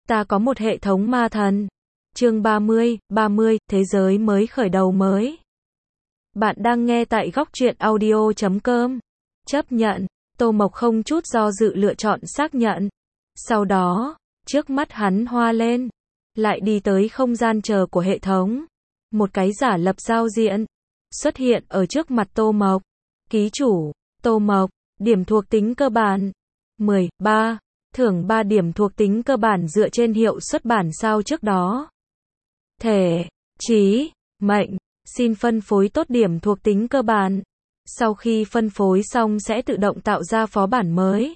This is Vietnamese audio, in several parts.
Ta có một hệ thống ma thần. Chương 30, thế giới mới khởi đầu mới. Bạn đang nghe tại góc truyện audio.com. Chấp nhận. Tô Mộc không chút do dự lựa chọn xác nhận. Sau đó, trước mắt hắn hoa lên. Lại đi tới không gian chờ của hệ thống. Một cái giả lập giao diện xuất hiện ở trước mặt Tô Mộc. Ký chủ, Tô Mộc, điểm thuộc tính cơ bản 13, thưởng 3 điểm thuộc tính cơ bản dựa trên hiệu suất bản sao trước đó. Thể, trí, mệnh, xin phân phối tốt điểm thuộc tính cơ bản. Sau khi phân phối xong sẽ tự động tạo ra phó bản mới.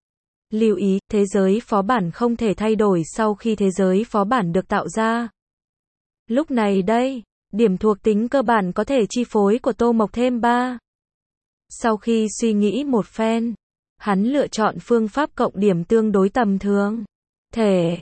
Lưu ý, thế giới phó bản không thể thay đổi sau khi thế giới phó bản được tạo ra. Lúc này đây, điểm thuộc tính cơ bản có thể chi phối của Tô Mộc thêm 3. Sau khi suy nghĩ một phen, hắn lựa chọn phương pháp cộng điểm tương đối tầm thường. Thể,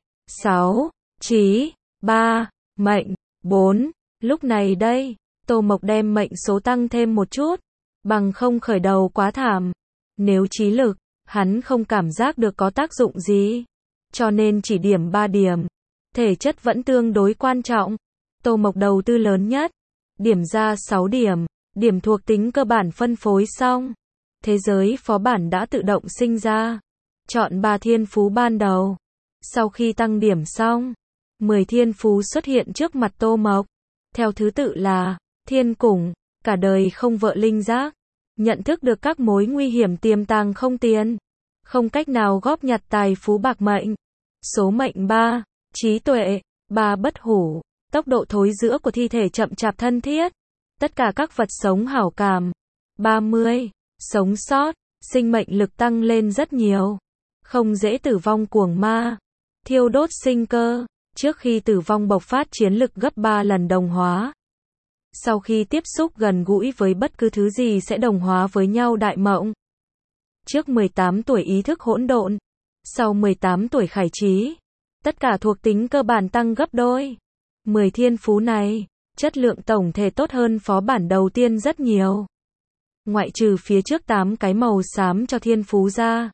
6, trí, 3, mệnh, 4. Lúc này đây, Tô Mộc đem mệnh số tăng thêm một chút, bằng không khởi đầu quá thảm. Nếu trí lực, hắn không cảm giác được có tác dụng gì, cho nên chỉ điểm 3 điểm. Thể chất vẫn tương đối quan trọng. Tô Mộc đầu tư lớn nhất, điểm ra 6 điểm, điểm thuộc tính cơ bản phân phối xong. Thế giới phó bản đã tự động sinh ra. Chọn 3 thiên phú ban đầu. Sau khi tăng điểm xong, 10 thiên phú xuất hiện trước mặt Tô Mộc. Theo thứ tự là, thiên củng, cả đời không vợ linh giác, nhận thức được các mối nguy hiểm tiềm tàng không tiền, không cách nào góp nhặt tài phú bạc mệnh. Số mệnh 3, trí tuệ, 3 bất hủ, tốc độ thối rữa của thi thể chậm chạp thân thiết. Tất cả các vật sống hảo cảm. 30, sống sót, sinh mệnh lực tăng lên rất nhiều. Không dễ tử vong cuồng ma. Thiêu đốt sinh cơ, trước khi tử vong bộc phát chiến lực gấp 3 lần đồng hóa. Sau khi tiếp xúc gần gũi với bất cứ thứ gì sẽ đồng hóa với nhau đại mộng. Trước 18 tuổi ý thức hỗn độn. Sau 18 tuổi khải trí. Tất cả thuộc tính cơ bản tăng gấp đôi. 10 thiên phú này, chất lượng tổng thể tốt hơn phó bản đầu tiên rất nhiều. Ngoại trừ phía trước 8 cái màu xám cho thiên phú ra.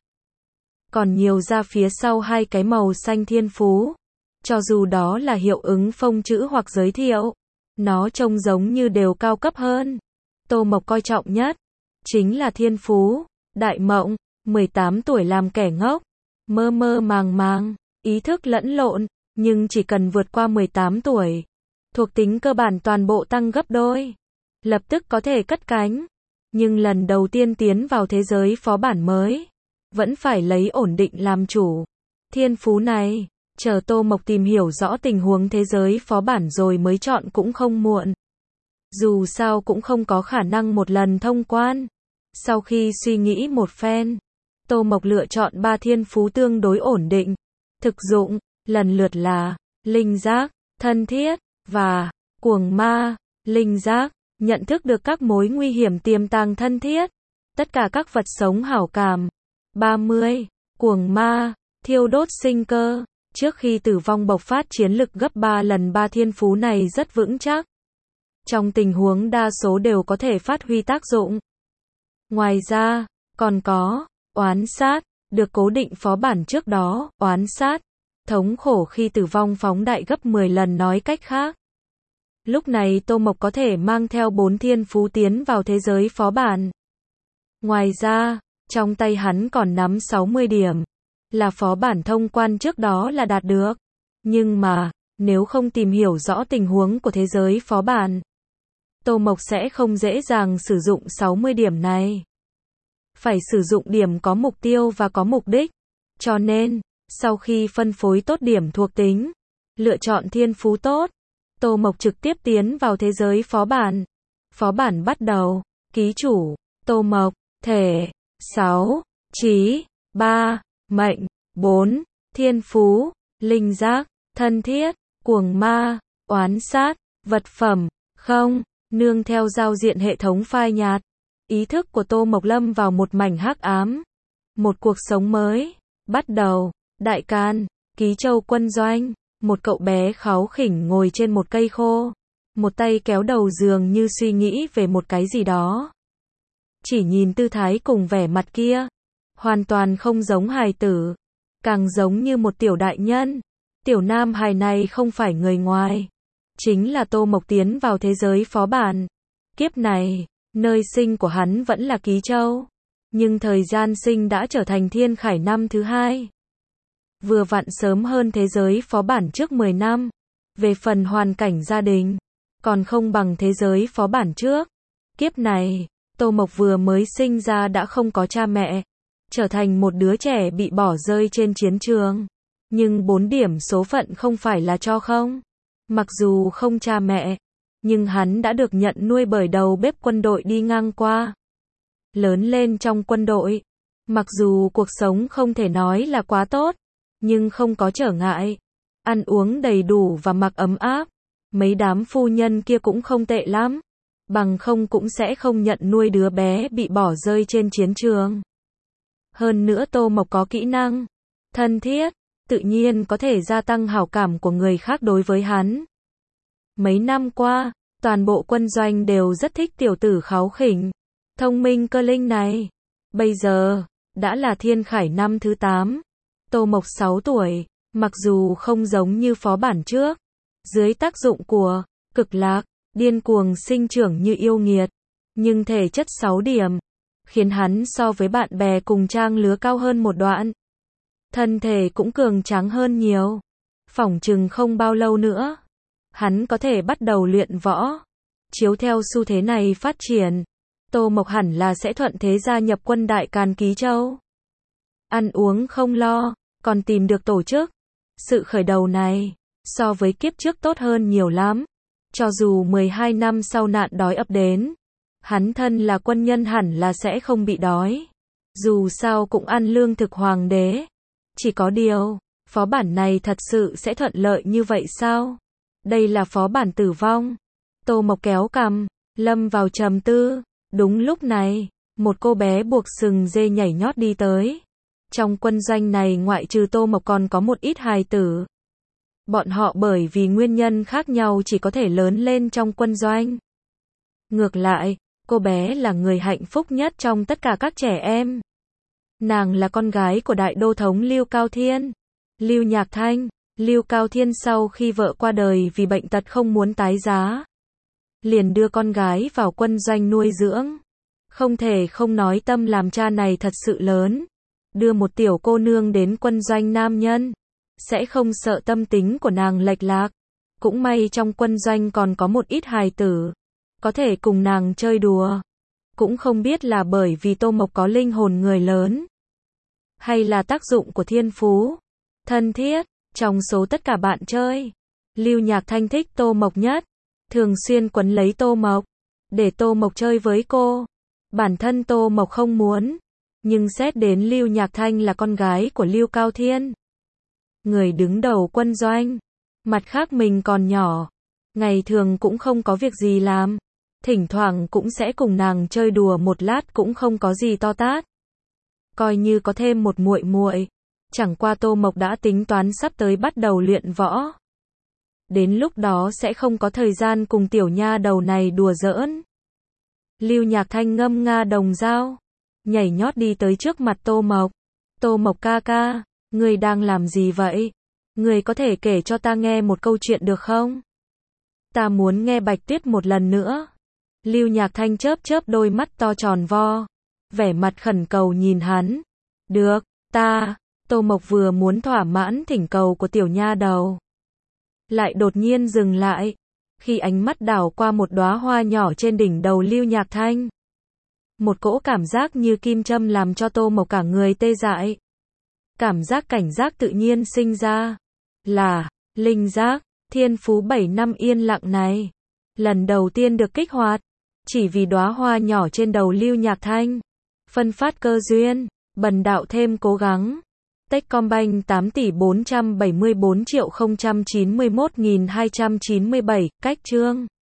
Còn nhiều ra phía sau 2 cái màu xanh thiên phú. Cho dù đó là hiệu ứng phông chữ hoặc giới thiệu, nó trông giống như đều cao cấp hơn. Tô Mộc coi trọng nhất, chính là thiên phú, đại mộng, 18 tuổi làm kẻ ngốc, mơ mơ màng màng, ý thức lẫn lộn, nhưng chỉ cần vượt qua 18 tuổi, thuộc tính cơ bản toàn bộ tăng gấp đôi, lập tức có thể cất cánh. Nhưng lần đầu tiên tiến vào thế giới phó bản mới, vẫn phải lấy ổn định làm chủ. Thiên phú này, chờ Tô Mộc tìm hiểu rõ tình huống thế giới phó bản rồi mới chọn cũng không muộn. Dù sao cũng không có khả năng một lần thông quan. Sau khi suy nghĩ một phen, Tô Mộc lựa chọn 3 thiên phú tương đối ổn định. Thực dụng, lần lượt là linh giác, thân thiết, và cuồng ma. Linh giác, nhận thức được các mối nguy hiểm tiềm tàng thân thiết. Tất cả các vật sống hảo cảm. 30, cuồng ma, thiêu đốt sinh cơ. Trước khi tử vong bộc phát chiến lực gấp 3 lần. 3 thiên phú này rất vững chắc. Trong tình huống đa số đều có thể phát huy tác dụng. Ngoài ra, còn có oán sát, được cố định phó bản trước đó. Oán sát, thống khổ khi tử vong phóng đại gấp 10 lần. Nói cách khác, lúc này Tô Mộc có thể mang theo 4 thiên phú tiến vào thế giới phó bản. Ngoài ra, trong tay hắn còn nắm 60 điểm. Là phó bản thông quan trước đó là đạt được. Nhưng mà, nếu không tìm hiểu rõ tình huống của thế giới phó bản, Tô Mộc sẽ không dễ dàng sử dụng 60 điểm này. Phải sử dụng điểm có mục tiêu và có mục đích. Cho nên, sau khi phân phối tốt điểm thuộc tính, lựa chọn thiên phú tốt, Tô Mộc trực tiếp tiến vào thế giới phó bản. Phó bản bắt đầu. Ký chủ, Tô Mộc, thể, 6, trí, 3, mệnh, 4, thiên phú, linh giác, thân thiết, cuồng ma, oán sát, vật phẩm, không, nương theo giao diện hệ thống phai nhạt. Ý thức của Tô Mộc lâm vào một mảnh hắc ám. Một cuộc sống mới, bắt đầu. Đại Can, Ký Châu quân doanh, một cậu bé kháu khỉnh ngồi trên một cây khô. Một tay kéo đầu giường như suy nghĩ về một cái gì đó. Chỉ nhìn tư thái cùng vẻ mặt kia, hoàn toàn không giống hài tử, càng giống như một tiểu đại nhân. Tiểu nam hài này không phải người ngoài, chính là Tô Mộc tiến vào thế giới phó bản. Kiếp này, nơi sinh của hắn vẫn là Ký Châu, nhưng thời gian sinh đã trở thành Thiên Khải năm thứ 2. Vừa vặn sớm hơn thế giới phó bản trước 10 năm. Về phần hoàn cảnh gia đình, còn không bằng thế giới phó bản trước. Kiếp này, Tô Mộc vừa mới sinh ra đã không có cha mẹ, trở thành một đứa trẻ bị bỏ rơi trên chiến trường. Nhưng 4 điểm số phận không phải là cho không. Mặc dù không cha mẹ, nhưng hắn đã được nhận nuôi bởi đầu bếp quân đội đi ngang qua. Lớn lên trong quân đội, mặc dù cuộc sống không thể nói là quá tốt, nhưng không có trở ngại. Ăn uống đầy đủ và mặc ấm áp. Mấy đám phu nhân kia cũng không tệ lắm. Bằng không cũng sẽ không nhận nuôi đứa bé bị bỏ rơi trên chiến trường. Hơn nữa Tô Mộc có kỹ năng thân thiết, tự nhiên có thể gia tăng hảo cảm của người khác đối với hắn. Mấy năm qua, toàn bộ quân doanh đều rất thích tiểu tử kháu khỉnh, thông minh cơ linh này. Bây giờ, đã là Thiên Khải năm thứ 8. Tô Mộc 6 tuổi, mặc dù không giống như phó bản trước, dưới tác dụng của cực lạc, điên cuồng sinh trưởng như yêu nghiệt, nhưng thể chất 6 điểm, khiến hắn so với bạn bè cùng trang lứa cao hơn một đoạn. Thân thể cũng cường tráng hơn nhiều. Phỏng chừng không bao lâu nữa, hắn có thể bắt đầu luyện võ. Chiếu theo xu thế này phát triển, Tô Mộc hẳn là sẽ thuận thế gia nhập quân đại Càn Ký Châu. Ăn uống không lo, còn tìm được tổ chức. Sự khởi đầu này, so với kiếp trước tốt hơn nhiều lắm. Cho dù 12 năm sau nạn đói ập đến, hắn thân là quân nhân hẳn là sẽ không bị đói. Dù sao cũng ăn lương thực hoàng đế. Chỉ có điều, phó bản này thật sự sẽ thuận lợi như vậy sao? Đây là phó bản tử vong. Tô Mộc kéo cằm, lâm vào trầm tư. Đúng lúc này, một cô bé buộc sừng dê nhảy nhót đi tới. Trong quân doanh này ngoại trừ Tô Mộc còn có một ít hài tử. Bọn họ bởi vì nguyên nhân khác nhau chỉ có thể lớn lên trong quân doanh. Ngược lại, cô bé là người hạnh phúc nhất trong tất cả các trẻ em. Nàng là con gái của đại đô thống Lưu Cao Thiên, Lưu Nhạc Thanh. Lưu Cao Thiên sau khi vợ qua đời vì bệnh tật không muốn tái giá, liền đưa con gái vào quân doanh nuôi dưỡng. Không thể không nói tâm làm cha này thật sự lớn. Đưa một tiểu cô nương đến quân doanh nam nhân, sẽ không sợ tâm tính của nàng lệch lạc. Cũng may trong quân doanh còn có một ít hài tử, có thể cùng nàng chơi đùa. Cũng không biết là bởi vì Tô Mộc có linh hồn người lớn, hay là tác dụng của thiên phú. Thân thiết, trong số tất cả bạn chơi, Lưu Nhạc Thanh thích Tô Mộc nhất. Thường xuyên quấn lấy Tô Mộc, để Tô Mộc chơi với cô. Bản thân Tô Mộc không muốn, nhưng xét đến Lưu Nhạc Thanh là con gái của Lưu Cao Thiên, người đứng đầu quân doanh. Mặt khác mình còn nhỏ, ngày thường cũng không có việc gì làm, thỉnh thoảng cũng sẽ cùng nàng chơi đùa một lát cũng không có gì to tát. Coi như có thêm một muội muội. Chẳng qua Tô Mộc đã tính toán sắp tới bắt đầu luyện võ. Đến lúc đó sẽ không có thời gian cùng tiểu nha đầu này đùa giỡn. Lưu Nhạc Thanh ngâm nga đồng dao, nhảy nhót đi tới trước mặt Tô Mộc. Tô Mộc ca ca, ngươi đang làm gì vậy? Ngươi có thể kể cho ta nghe một câu chuyện được không? Ta muốn nghe Bạch Tuyết một lần nữa. Lưu Nhạc Thanh chớp chớp đôi mắt to tròn vo, vẻ mặt khẩn cầu nhìn hắn. Được, ta. Tô Mộc vừa muốn thỏa mãn thỉnh cầu của tiểu nha đầu, lại đột nhiên dừng lại, khi ánh mắt đảo qua một đóa hoa nhỏ trên đỉnh đầu Lưu Nhạc Thanh. Một cỗ cảm giác như kim châm làm cho Tô Mộc cả người tê dại. Cảm giác cảnh giác tự nhiên sinh ra, là linh giác, thiên phú 7 năm yên lặng này, lần đầu tiên được kích hoạt, chỉ vì đóa hoa nhỏ trên đầu Lưu Nhạc Thanh. Phân phát cơ duyên, bần đạo thêm cố gắng. Techcombank 8.474.091.297, cách chương